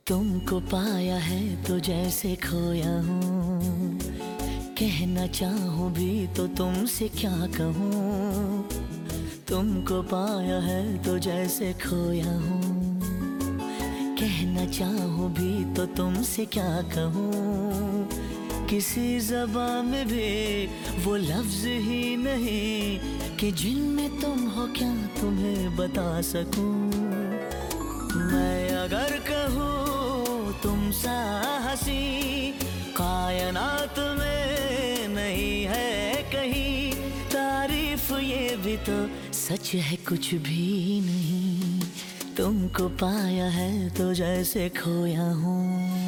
तुमको पाया है तो जैसे खोया हूँ, कहना चाहूँ भी तो तुमसे क्या कहूँ। तुमको पाया है तो जैसे खोया हूँ, कहना चाहूँ भी तो तुमसे क्या कहूँ। किसी ज़बान में भी वो लफ्ज़ ही नहीं कि जिनमें तुम हो क्या तुम्हें बता सकूँ। मैं अगर कहूँ तुम सा हंसी कायनात में नहीं है कहीं, तारीफ ये भी तो सच है कुछ भी नहीं। तुमको पाया है तो जैसे खोया हूँ।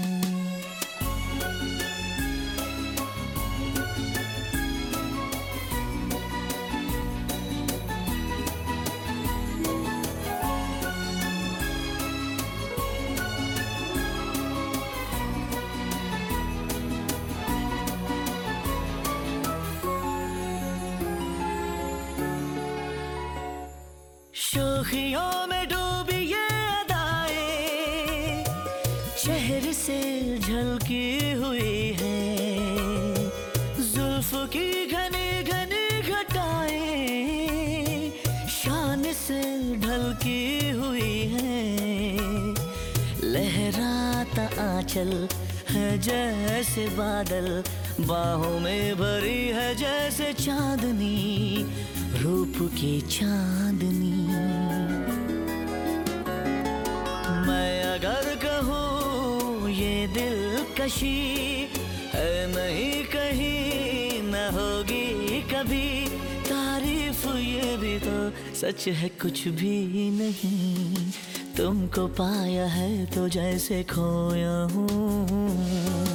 शोखियों में डूबी ये अदाएं चेहरे से झलकी हुई है, जुल्फ की घनी घनी घटाएं शान से ढलकी हुई है। लहराता आंचल है जैसे बादल, बाहों में भरी है जैसे चांदनी, रूप की चांदनी। मैं अगर कहूँ ये दिलकशी है नहीं कहीं न होगी कभी, तारीफ ये भी तो सच है कुछ भी नहीं। तुमको पाया है तो जैसे खोया हूँ।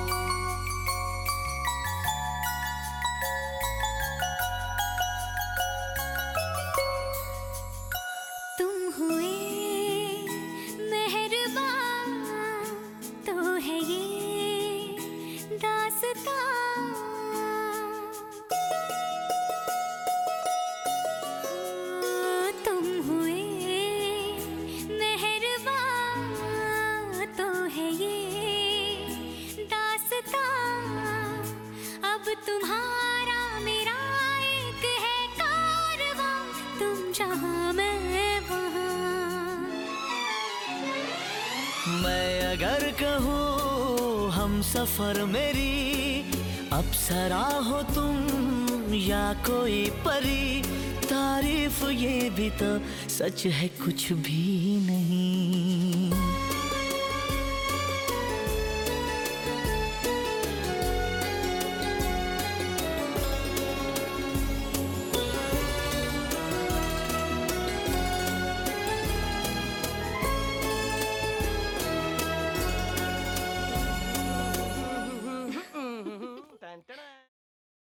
तुम हुए मेहरबान तो है ये दास्तां, अब तुम्हारा मेरा एक है कारवां, तुम जहां मैं वहां। मैं अगर कहूँ हम सफर मेरी अप्सरा हो तुम या कोई परी, तारीफ ये भी तो सच है कुछ भी नहीं।